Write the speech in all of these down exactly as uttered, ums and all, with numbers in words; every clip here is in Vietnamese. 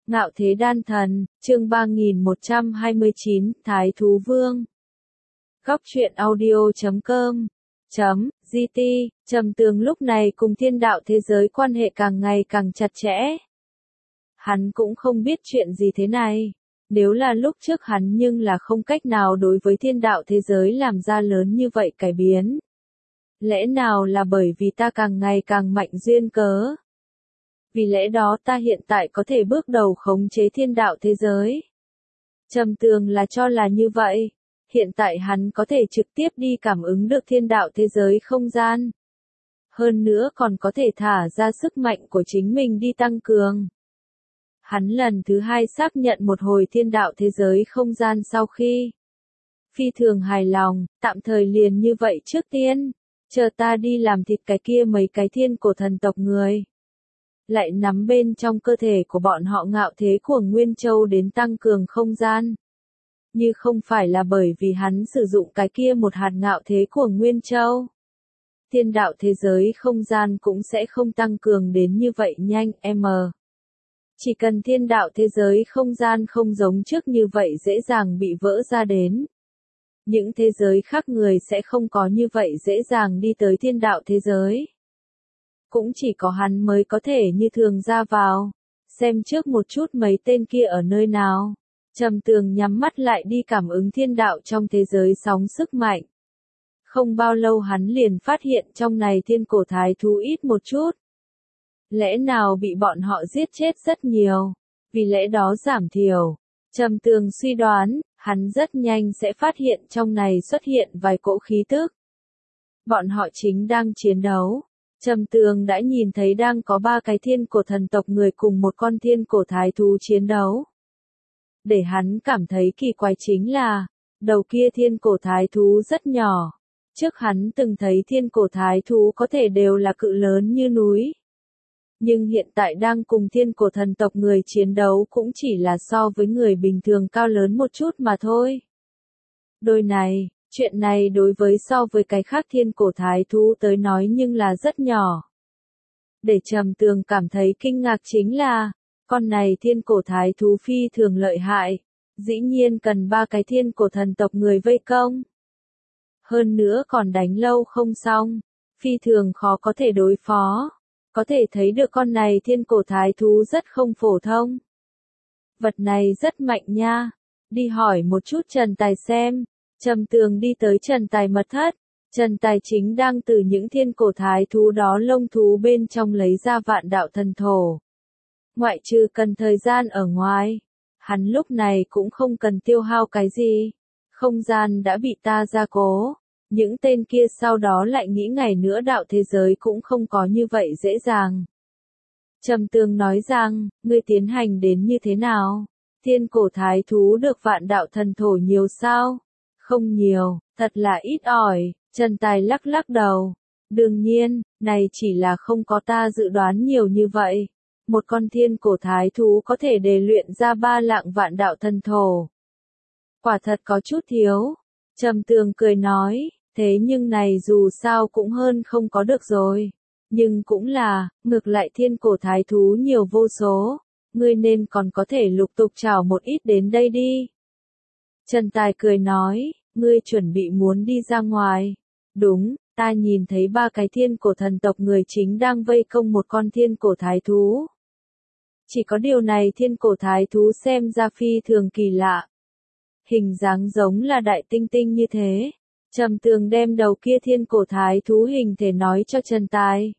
Ngạo Thế Đan Thần, chương ba nghìn một trăm hai mươi chín, Thái Thú Vương. Góc truyện audio chấm com chấm gt. Trầm Tường lúc này cùng thiên đạo thế giới quan hệ càng ngày càng chặt chẽ. Hắn cũng không biết chuyện gì thế này. Nếu là lúc trước hắn nhưng là không cách nào đối với thiên đạo thế giới làm ra lớn như vậy cải biến. Lẽ nào là bởi vì ta càng ngày càng mạnh duyên cớ? Vì lẽ đó ta hiện tại có thể bước đầu khống chế thiên đạo thế giới. Trầm Tường là cho là như vậy. Hiện tại hắn có thể trực tiếp đi cảm ứng được thiên đạo thế giới không gian. Hơn nữa còn có thể thả ra sức mạnh của chính mình đi tăng cường. Hắn lần thứ hai xác nhận một hồi thiên đạo thế giới không gian sau khi phi thường hài lòng, tạm thời liền như vậy trước tiên, chờ ta đi làm thịt cái kia mấy cái thiên cổ thần tộc người. Lại nắm bên trong cơ thể của bọn họ ngạo thế của Nguyên Châu đến tăng cường không gian. Như không phải là bởi vì hắn sử dụng cái kia một hạt ngạo thế của Nguyên Châu. Thiên đạo thế giới không gian cũng sẽ không tăng cường đến như vậy nhanh em. Chỉ cần thiên đạo thế giới không gian không giống trước như vậy dễ dàng bị vỡ ra đến. Những thế giới khác người sẽ không có như vậy dễ dàng đi tới thiên đạo thế giới. Cũng chỉ có hắn mới có thể như thường ra vào. Xem trước một chút mấy tên kia ở nơi nào. Trầm Tường nhắm mắt lại đi cảm ứng thiên đạo trong thế giới sóng sức mạnh. Không bao lâu hắn liền phát hiện trong này thiên cổ thái thú ít một chút. Lẽ nào bị bọn họ giết chết rất nhiều. Vì lẽ đó giảm thiểu. Trầm Tường suy đoán, hắn rất nhanh sẽ phát hiện trong này xuất hiện vài cỗ khí tức. Bọn họ chính đang chiến đấu. Trầm Tường đã nhìn thấy đang có ba cái thiên cổ thần tộc người cùng một con thiên cổ thái thú chiến đấu. Để hắn cảm thấy kỳ quái chính là, đầu kia thiên cổ thái thú rất nhỏ. Trước hắn từng thấy thiên cổ thái thú có thể đều là cự lớn như núi. Nhưng hiện tại đang cùng thiên cổ thần tộc người chiến đấu cũng chỉ là so với người bình thường cao lớn một chút mà thôi. Đôi này, chuyện này đối với so với cái khác thiên cổ thái thú tới nói nhưng là rất nhỏ. Để Trầm Tường cảm thấy kinh ngạc chính là, con này thiên cổ thái thú phi thường lợi hại, dĩ nhiên cần ba cái thiên cổ thần tộc người vây công. Hơn nữa còn đánh lâu không xong, phi thường khó có thể đối phó. Có thể thấy được con này thiên cổ thái thú rất không phổ thông. Vật này rất mạnh nha. Đi hỏi một chút Trần Tài xem. Trầm Tường đi tới Trần Tài mật thất. Trần Tài chính đang từ những thiên cổ thái thú đó lông thú bên trong lấy ra vạn đạo thần thổ. Ngoại trừ cần thời gian ở ngoài, hắn lúc này cũng không cần tiêu hao cái gì. Không gian đã bị ta gia cố. Những tên kia sau đó lại nghĩ ngày nữa đạo thế giới cũng không có như vậy dễ dàng. Trầm Tường nói rằng, ngươi tiến hành đến như thế nào? Thiên cổ thái thú được vạn đạo thần thổ nhiều sao? Không nhiều, thật là ít ỏi. Trần Tài lắc lắc đầu. Đương nhiên, này chỉ là không có ta dự đoán nhiều như vậy. Một con thiên cổ thái thú có thể đề luyện ra ba lạng vạn đạo thần thổ. Quả thật có chút thiếu. Trầm Tường cười nói, thế nhưng này dù sao cũng hơn không có được rồi. Nhưng cũng là, ngược lại thiên cổ thái thú nhiều vô số. Ngươi nên còn có thể lục tục trảo một ít đến đây đi. Trần Tài cười nói, ngươi chuẩn bị muốn đi ra ngoài. Đúng, ta nhìn thấy ba cái thiên cổ thần tộc người chính đang vây công một con thiên cổ thái thú. Chỉ có điều này thiên cổ thái thú xem ra phi thường kỳ lạ. Hình dáng giống là đại tinh tinh như thế. Trầm Tường đem đầu kia thiên cổ thái thú hình thể nói cho Trần Tài.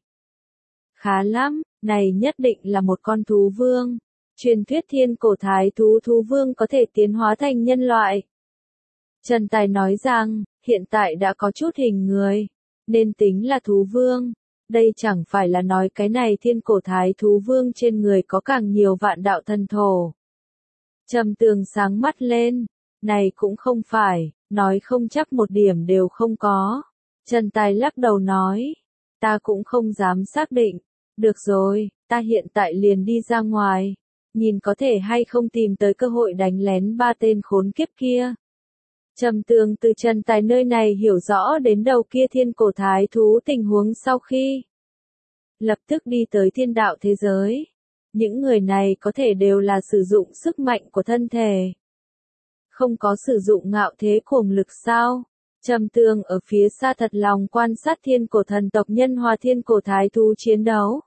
Khá lắm, này nhất định là một con thú vương. Truyền thuyết thiên cổ thái thú thú vương có thể tiến hóa thành nhân loại. Trần Tài nói rằng, hiện tại đã có chút hình người, nên tính là thú vương. Đây chẳng phải là nói cái này thiên cổ thái thú vương trên người có càng nhiều vạn đạo thần thổ. Trầm Tường sáng mắt lên, này cũng không phải, nói không chắc một điểm đều không có. Trần Tài lắc đầu nói, ta cũng không dám xác định. Được rồi, ta hiện tại liền đi ra ngoài, nhìn có thể hay không tìm tới cơ hội đánh lén ba tên khốn kiếp kia. Trầm Tường từ Trần Tài nơi này hiểu rõ đến đầu kia thiên cổ thái thú tình huống sau khi lập tức đi tới thiên đạo thế giới. Những người này có thể đều là sử dụng sức mạnh của thân thể. Không có sử dụng ngạo thế cuồng lực sao? Trầm Tường ở phía xa thật lòng quan sát thiên cổ thần tộc nhân hòa thiên cổ thái thú chiến đấu.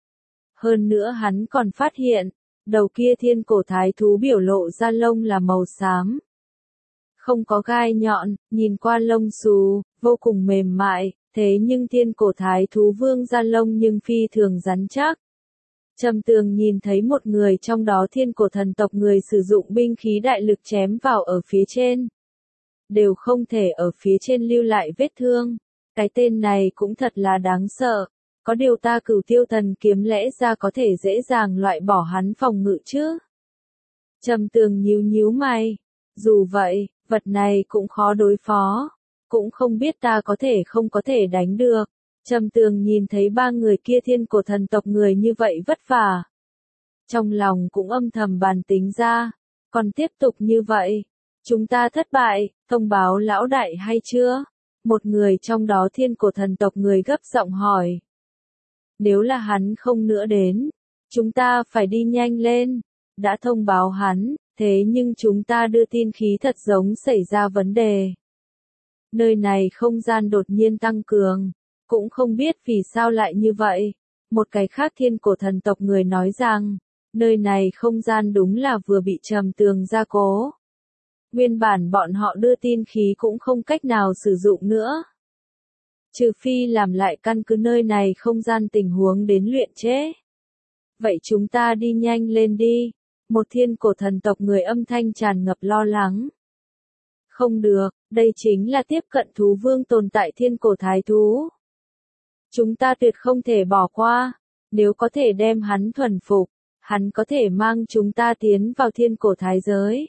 Hơn nữa hắn còn phát hiện, đầu kia thiên cổ thái thú biểu lộ ra lông là màu xám. Không có gai nhọn, nhìn qua lông xù, vô cùng mềm mại, thế nhưng thiên cổ thái thú vương da lông nhưng phi thường rắn chắc. Trầm Tường nhìn thấy một người trong đó thiên cổ thần tộc người sử dụng binh khí đại lực chém vào ở phía trên. Đều không thể ở phía trên lưu lại vết thương. Cái tên này cũng thật là đáng sợ. Có điều ta Cửu Tiêu Thần kiếm lẽ ra có thể dễ dàng loại bỏ hắn phòng ngự chứ. Trầm Tường nhíu nhíu mày. Dù vậy, vật này cũng khó đối phó. Cũng không biết ta có thể không có thể đánh được. Trầm Tường nhìn thấy ba người kia thiên cổ thần tộc người như vậy vất vả. Trong lòng cũng âm thầm bàn tính ra. Còn tiếp tục như vậy. Chúng ta thất bại, thông báo lão đại hay chưa? Một người trong đó thiên cổ thần tộc người gấp giọng hỏi. Nếu là hắn không nữa đến, chúng ta phải đi nhanh lên. Đã thông báo hắn, thế nhưng chúng ta đưa tin khí thật giống xảy ra vấn đề. Nơi này không gian đột nhiên tăng cường, cũng không biết vì sao lại như vậy. Một cái khác thiên cổ thần tộc người nói rằng, nơi này không gian đúng là vừa bị Trầm Tường gia cố. Nguyên bản bọn họ đưa tin khí cũng không cách nào sử dụng nữa. Trừ phi làm lại căn cứ nơi này không gian tình huống đến luyện chế. Vậy chúng ta đi nhanh lên đi. Một thiên cổ thần tộc người âm thanh tràn ngập lo lắng. Không được, đây chính là tiếp cận thú vương tồn tại thiên cổ thái thú. Chúng ta tuyệt không thể bỏ qua. Nếu có thể đem hắn thuần phục, hắn có thể mang chúng ta tiến vào thiên cổ thái giới.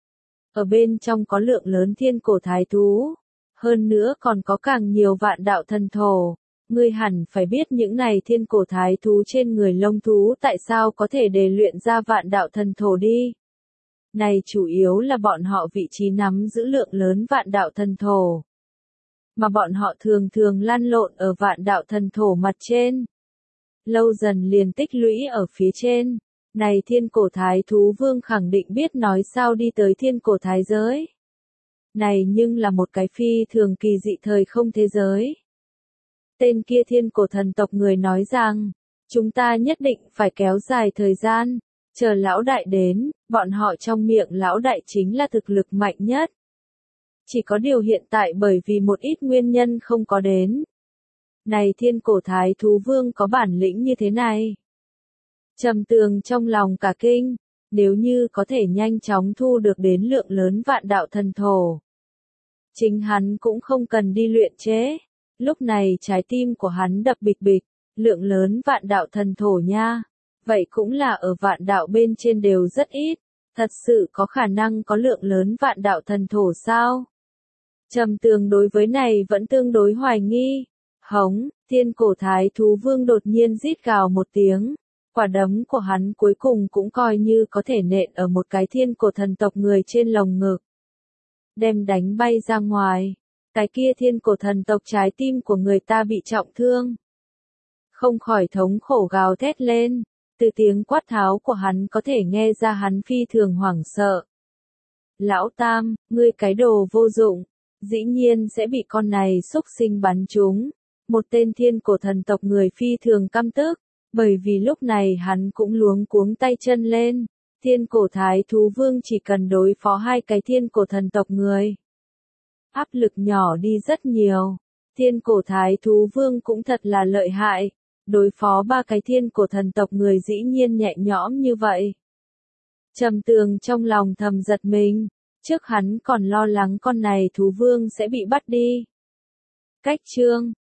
Ở bên trong có lượng lớn thiên cổ thái thú. Hơn nữa còn có càng nhiều vạn đạo thần thổ. Ngươi hẳn phải biết những này thiên cổ thái thú trên người lông thú tại sao có thể để luyện ra vạn đạo thần thổ đi. Này chủ yếu là bọn họ vị trí nắm giữ lượng lớn vạn đạo thần thổ. Mà bọn họ thường thường lăn lộn ở vạn đạo thần thổ mặt trên. Lâu dần liền tích lũy ở phía trên. Này thiên cổ thái thú vương khẳng định biết nói sao đi tới thiên cổ thái giới. Này nhưng là một cái phi thường kỳ dị thời không thế giới. Tên kia thiên cổ thần tộc người nói rằng, chúng ta nhất định phải kéo dài thời gian, chờ lão đại đến, bọn họ trong miệng lão đại chính là thực lực mạnh nhất. Chỉ có điều hiện tại bởi vì một ít nguyên nhân không có đến. Này thiên cổ thái thú vương có bản lĩnh như thế này. Trầm Tường trong lòng cả kinh, nếu như có thể nhanh chóng thu được đến lượng lớn vạn đạo thần thổ. Chính hắn cũng không cần đi luyện chế. Lúc này trái tim của hắn đập bịch bịch, lượng lớn vạn đạo thần thổ nha. Vậy cũng là ở vạn đạo bên trên đều rất ít. Thật sự có khả năng có lượng lớn vạn đạo thần thổ sao? Trầm Tường đối với này vẫn tương đối hoài nghi. Hống, thiên cổ thái thú vương đột nhiên rít gào một tiếng. Quả đấm của hắn cuối cùng cũng coi như có thể nện ở một cái thiên cổ thần tộc người trên lồng ngực. Đem đánh bay ra ngoài. Cái kia thiên cổ thần tộc trái tim của người ta bị trọng thương. Không khỏi thống khổ gào thét lên. Từ tiếng quát tháo của hắn có thể nghe ra hắn phi thường hoảng sợ. Lão Tam, ngươi cái đồ vô dụng. Dĩ nhiên sẽ bị con này xúc sinh bắn trúng. Một tên thiên cổ thần tộc người phi thường căm tức. Bởi vì lúc này hắn cũng luống cuống tay chân lên. Thiên cổ thái thú vương chỉ cần đối phó hai cái thiên cổ thần tộc người. Áp lực nhỏ đi rất nhiều. Thiên cổ thái thú vương cũng thật là lợi hại. Đối phó ba cái thiên cổ thần tộc người dĩ nhiên nhẹ nhõm như vậy. Trầm Tường trong lòng thầm giật mình. Trước hắn còn lo lắng con này thú vương sẽ bị bắt đi. Cách chương